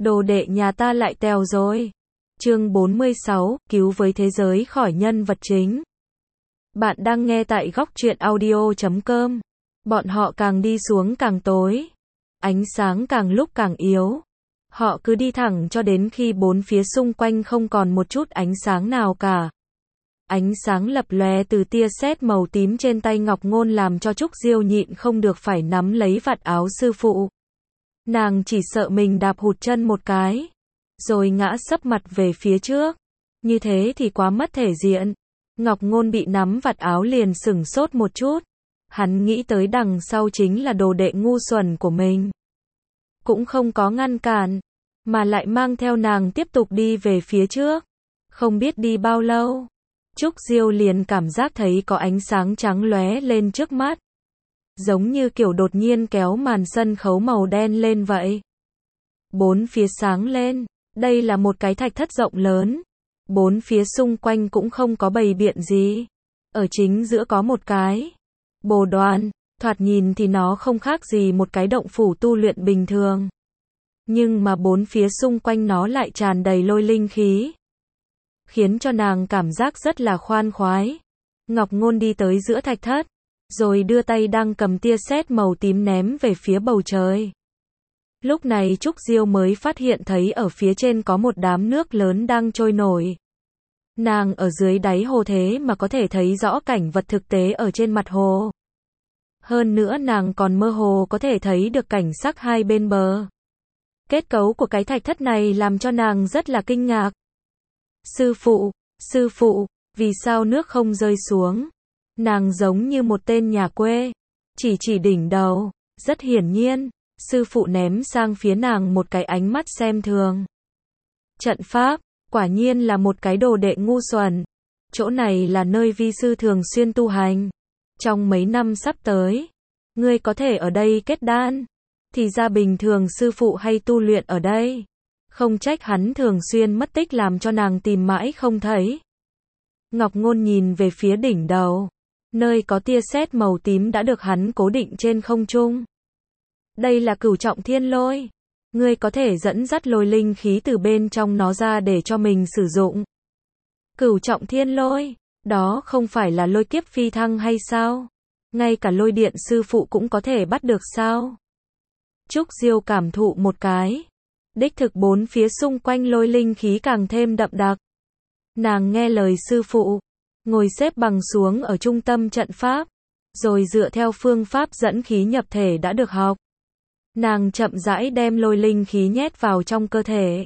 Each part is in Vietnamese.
Đồ đệ nhà ta lại tèo rồi. Chương 46, cứu với thế giới khỏi nhân vật chính. Bạn đang nghe tại góc truyện audio.com. Bọn họ càng đi xuống càng tối. Ánh sáng càng lúc càng yếu. Họ cứ đi thẳng cho đến khi bốn phía xung quanh không còn một chút ánh sáng nào cả. Ánh sáng lập lòe từ tia sét màu tím trên tay Ngọc Ngôn làm cho Trúc Diêu nhịn không được phải nắm lấy vạt áo sư phụ. Nàng chỉ sợ mình đạp hụt chân một cái, rồi ngã sấp mặt về phía trước. Như thế thì quá mất thể diện. Ngọc Ngôn bị nắm vạt áo liền sửng sốt một chút. Hắn nghĩ tới đằng sau chính là đồ đệ ngu xuẩn của mình. Cũng không có ngăn cản, mà lại mang theo nàng tiếp tục đi về phía trước. Không biết đi bao lâu, Trúc Diêu liền cảm giác thấy có ánh sáng trắng lóe lên trước mắt. Giống như kiểu đột nhiên kéo màn sân khấu màu đen lên vậy. Bốn phía sáng lên, đây là một cái thạch thất rộng lớn. Bốn phía xung quanh cũng không có bày biện gì. Ở chính giữa có một cái bồ đoàn, thoạt nhìn thì nó không khác gì một cái động phủ tu luyện bình thường. Nhưng mà bốn phía xung quanh nó lại tràn đầy lôi linh khí, khiến cho nàng cảm giác rất là khoan khoái. Ngọc Ngôn đi tới giữa thạch thất, rồi đưa tay đang cầm tia sét màu tím ném về phía bầu trời. Lúc này Trúc Diêu mới phát hiện thấy ở phía trên có một đám nước lớn đang trôi nổi. Nàng ở dưới đáy hồ thế mà có thể thấy rõ cảnh vật thực tế ở trên mặt hồ. Hơn nữa nàng còn mơ hồ có thể thấy được cảnh sắc hai bên bờ. Kết cấu của cái thạch thất này làm cho nàng rất là kinh ngạc. Sư phụ, vì sao nước không rơi xuống? Nàng giống như một tên nhà quê, chỉ đỉnh đầu. Rất hiển nhiên, sư phụ ném sang phía nàng một cái ánh mắt xem thường. Trận pháp, quả nhiên là một cái đồ đệ ngu xuẩn. Chỗ này là nơi vi sư thường xuyên tu hành. Trong mấy năm sắp tới, ngươi có thể ở đây kết đan. Thì ra bình thường sư phụ hay tu luyện ở đây. Không trách hắn thường xuyên mất tích làm cho nàng tìm mãi không thấy. Ngọc Ngôn nhìn về phía đỉnh đầu, nơi có tia sét màu tím đã được hắn cố định trên không trung. Đây là Cửu Trọng Thiên Lôi. Ngươi có thể dẫn dắt lôi linh khí từ bên trong nó ra để cho mình sử dụng. Cửu Trọng Thiên Lôi, đó không phải là lôi kiếp phi thăng hay sao? Ngay cả lôi điện sư phụ cũng có thể bắt được sao? Trúc Diêu cảm thụ một cái. Đích thực bốn phía xung quanh lôi linh khí càng thêm đậm đặc. Nàng nghe lời sư phụ, ngồi xếp bằng xuống ở trung tâm trận pháp, rồi dựa theo phương pháp dẫn khí nhập thể đã được học. Nàng chậm rãi đem lôi linh khí nhét vào trong cơ thể.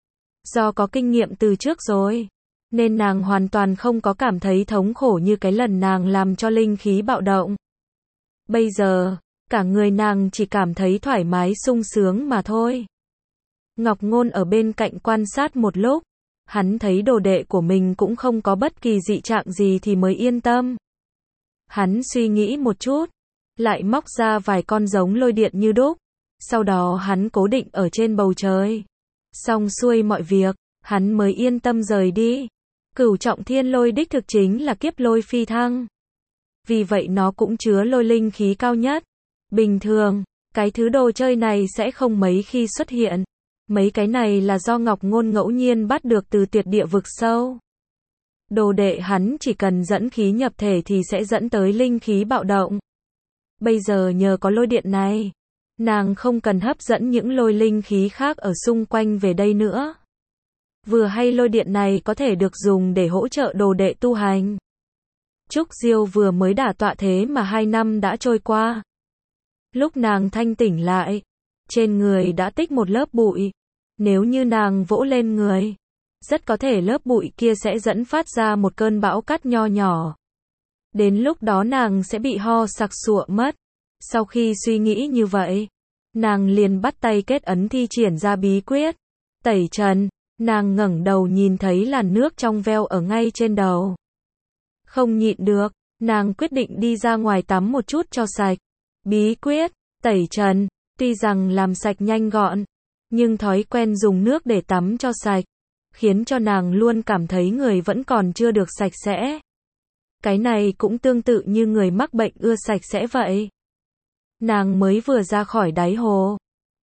Do có kinh nghiệm từ trước rồi, nên nàng hoàn toàn không có cảm thấy thống khổ như cái lần nàng làm cho linh khí bạo động. Bây giờ, cả người nàng chỉ cảm thấy thoải mái sung sướng mà thôi. Ngọc Ngôn ở bên cạnh quan sát một lúc, hắn thấy đồ đệ của mình cũng không có bất kỳ dị trạng gì thì mới yên tâm. Hắn suy nghĩ một chút, lại móc ra vài con giống lôi điện như đúc, sau đó hắn cố định ở trên bầu trời. Xong xuôi mọi việc, hắn mới yên tâm rời đi. Cửu Trọng Thiên Lôi đích thực chính là kiếp lôi phi thăng. Vì vậy nó cũng chứa lôi linh khí cao nhất. Bình thường, cái thứ đồ chơi này sẽ không mấy khi xuất hiện. Mấy cái này là do Ngọc Ngôn ngẫu nhiên bắt được từ tuyệt địa vực sâu. Đồ đệ hắn chỉ cần dẫn khí nhập thể thì sẽ dẫn tới linh khí bạo động. Bây giờ nhờ có lôi điện này, nàng không cần hấp dẫn những lôi linh khí khác ở xung quanh về đây nữa. Vừa hay lôi điện này có thể được dùng để hỗ trợ đồ đệ tu hành. Trúc Diêu vừa mới đả tọa thế mà 2 năm đã trôi qua. Lúc nàng thanh tỉnh lại, trên người đã tích một lớp bụi. Nếu như nàng vỗ lên người, rất có thể lớp bụi kia sẽ dẫn phát ra một cơn bão cát nho nhỏ. Đến lúc đó nàng sẽ bị ho sặc sụa mất. Sau khi suy nghĩ như vậy, nàng liền bắt tay kết ấn thi triển ra bí quyết tẩy trần. Nàng ngẩng đầu nhìn thấy làn nước trong veo ở ngay trên đầu. Không nhịn được, nàng quyết định đi ra ngoài tắm một chút cho sạch. Bí quyết tẩy trần, tuy rằng làm sạch nhanh gọn, nhưng thói quen dùng nước để tắm cho sạch, khiến cho nàng luôn cảm thấy người vẫn còn chưa được sạch sẽ. Cái này cũng tương tự như người mắc bệnh ưa sạch sẽ vậy. Nàng mới vừa ra khỏi đáy hồ,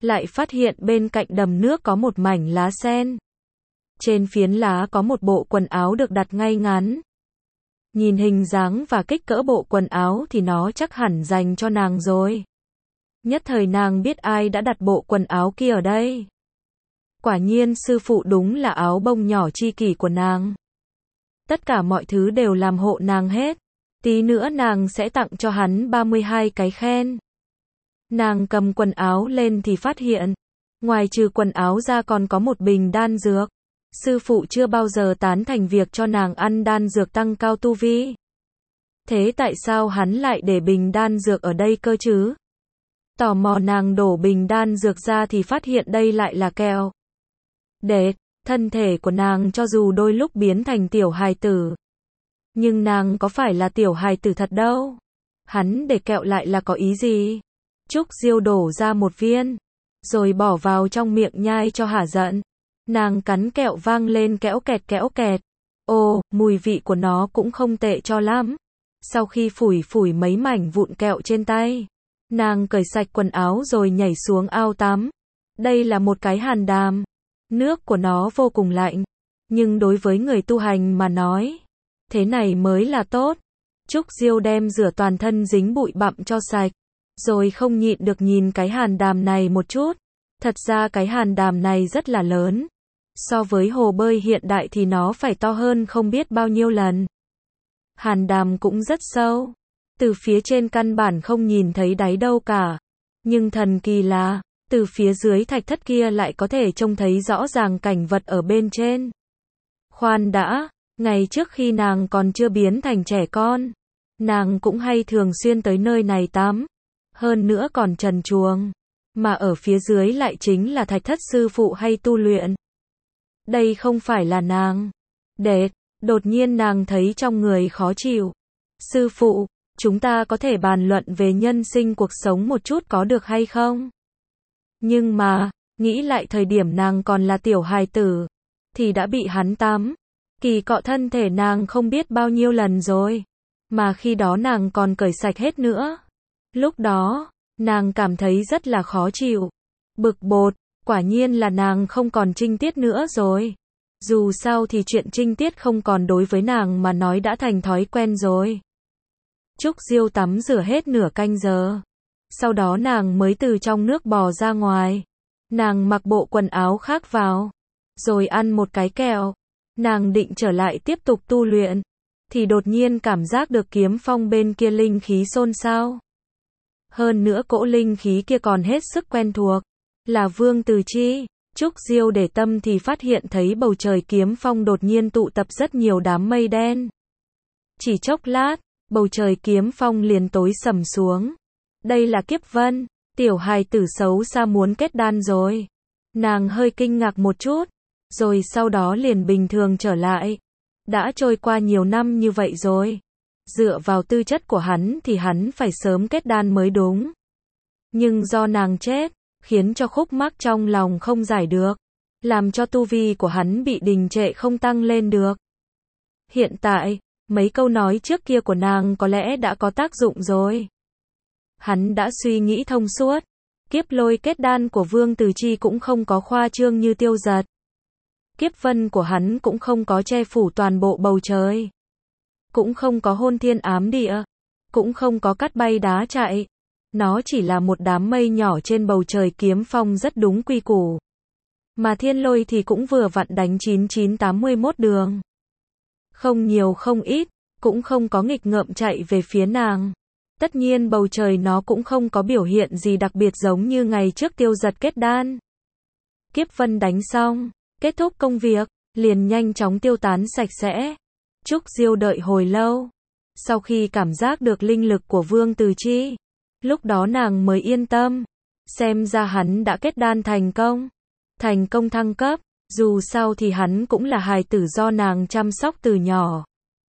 lại phát hiện bên cạnh đầm nước có một mảnh lá sen. Trên phiến lá có một bộ quần áo được đặt ngay ngắn. Nhìn hình dáng và kích cỡ bộ quần áo thì nó chắc hẳn dành cho nàng rồi. Nhất thời nàng biết ai đã đặt bộ quần áo kia ở đây. Quả nhiên sư phụ đúng là áo bông nhỏ chi kỷ của nàng. Tất cả mọi thứ đều làm hộ nàng hết. Tí nữa nàng sẽ tặng cho hắn 32 cái khen. Nàng cầm quần áo lên thì phát hiện, ngoài trừ quần áo ra còn có một bình đan dược. Sư phụ chưa bao giờ tán thành việc cho nàng ăn đan dược tăng cao tu vi. Thế tại sao hắn lại để bình đan dược ở đây cơ chứ? Tò mò nàng đổ bình đan dược ra thì phát hiện đây lại là kẹo. Thân thể của nàng cho dù đôi lúc biến thành tiểu hài tử, nhưng nàng có phải là tiểu hài tử thật đâu. Hắn để kẹo lại là có ý gì? Trúc Diêu đổ ra một viên, rồi bỏ vào trong miệng nhai cho hả giận. Nàng cắn kẹo vang lên kéo kẹt. Ồ, mùi vị của nó cũng không tệ cho lắm. Sau khi phủi mấy mảnh vụn kẹo trên tay, nàng cởi sạch quần áo rồi nhảy xuống ao tắm. Đây là một cái hàn đàm. Nước của nó vô cùng lạnh. Nhưng đối với người tu hành mà nói, thế này mới là tốt. Trúc Diêu đem rửa toàn thân dính bụi bặm cho sạch. Rồi không nhịn được nhìn cái hàn đàm này một chút. Thật ra cái hàn đàm này rất là lớn. So với hồ bơi hiện đại thì nó phải to hơn không biết bao nhiêu lần. Hàn đàm cũng rất sâu. Từ phía trên căn bản không nhìn thấy đáy đâu cả. Nhưng thần kỳ là, từ phía dưới thạch thất kia lại có thể trông thấy rõ ràng cảnh vật ở bên trên. Khoan đã, ngày trước khi nàng còn chưa biến thành trẻ con, nàng cũng hay thường xuyên tới nơi này tắm. Hơn nữa còn trần truồng. Mà ở phía dưới lại chính là thạch thất sư phụ hay tu luyện. Đây không phải là nàng. Đột nhiên nàng thấy trong người khó chịu. Sư phụ, chúng ta có thể bàn luận về nhân sinh cuộc sống một chút có được hay không? Nhưng mà, nghĩ lại thời điểm nàng còn là tiểu hài tử, thì đã bị hắn tắm. Kỳ cọ thân thể nàng không biết bao nhiêu lần rồi. Mà khi đó nàng còn cởi sạch hết nữa. Lúc đó, nàng cảm thấy rất là khó chịu. Bực bột, quả nhiên là nàng không còn trinh tiết nữa rồi. Dù sao thì chuyện trinh tiết không còn đối với nàng mà nói đã thành thói quen rồi. Trúc Diêu tắm rửa hết nửa canh giờ. Sau đó nàng mới từ trong nước bò ra ngoài. Nàng mặc bộ quần áo khác vào. Rồi ăn một cái kẹo. Nàng định trở lại tiếp tục tu luyện. Thì đột nhiên cảm giác được kiếm phong bên kia linh khí xôn xao. Hơn nữa cỗ linh khí kia còn hết sức quen thuộc. Là Vương Từ Chi. Trúc Diêu để tâm thì phát hiện thấy bầu trời kiếm phong đột nhiên tụ tập rất nhiều đám mây đen. Chỉ chốc lát, bầu trời kiếm phong liền tối sầm xuống. Đây là Kiếp Vân, tiểu hài tử xấu xa muốn kết đan rồi. Nàng hơi kinh ngạc một chút, rồi sau đó liền bình thường trở lại. Đã trôi qua nhiều năm như vậy rồi. Dựa vào tư chất của hắn thì hắn phải sớm kết đan mới đúng. Nhưng do nàng chết, khiến cho khúc mắc trong lòng không giải được. Làm cho tu vi của hắn bị đình trệ không tăng lên được. Hiện tại, mấy câu nói trước kia của nàng có lẽ đã có tác dụng rồi. Hắn đã suy nghĩ thông suốt. Kiếp lôi kết đan của Vương Từ Chi cũng không có khoa trương như Tiêu Giật. Kiếp vân của hắn cũng không có che phủ toàn bộ bầu trời. Cũng không có hôn thiên ám địa. Cũng không có cắt bay đá chạy. Nó chỉ là một đám mây nhỏ trên bầu trời kiếm phong rất đúng quy củ. Mà thiên lôi thì cũng vừa vặn đánh 9981 đường. Không nhiều không ít, cũng không có nghịch ngợm chạy về phía nàng. Tất nhiên bầu trời nó cũng không có biểu hiện gì đặc biệt giống như ngày trước Tiêu Giật kết đan. Kiếp vân đánh xong, kết thúc công việc, liền nhanh chóng tiêu tán sạch sẽ. Trúc Diêu đợi hồi lâu. Sau khi cảm giác được linh lực của Vương Từ Chi, lúc đó nàng mới yên tâm. Xem ra hắn đã kết đan thành công. Thành công thăng cấp. Dù sao thì hắn cũng là hài tử do nàng chăm sóc từ nhỏ.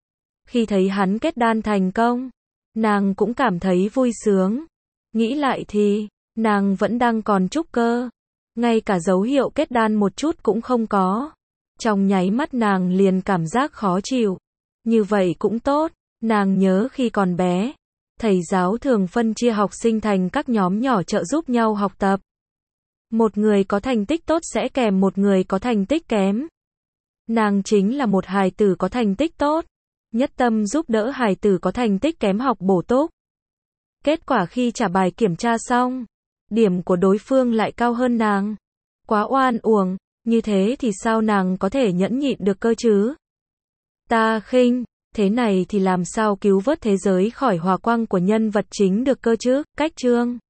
Khi thấy hắn kết đan thành công, nàng cũng cảm thấy vui sướng. Nghĩ lại thì, nàng vẫn đang còn trúc cơ. Ngay cả dấu hiệu kết đan một chút cũng không có. Trong nháy mắt nàng liền cảm giác khó chịu. Như vậy cũng tốt. Nàng nhớ khi còn bé, thầy giáo thường phân chia học sinh thành các nhóm nhỏ trợ giúp nhau học tập. Một người có thành tích tốt sẽ kèm một người có thành tích kém. Nàng chính là một hài tử có thành tích tốt, nhất tâm giúp đỡ hài tử có thành tích kém học bổ túc. Kết quả khi trả bài kiểm tra xong, điểm của đối phương lại cao hơn nàng. Quá oan uổng, như thế thì sao nàng có thể nhẫn nhịn được cơ chứ? Ta khinh, thế này thì làm sao cứu vớt thế giới khỏi hỏa quang của nhân vật chính được cơ chứ? Cách chương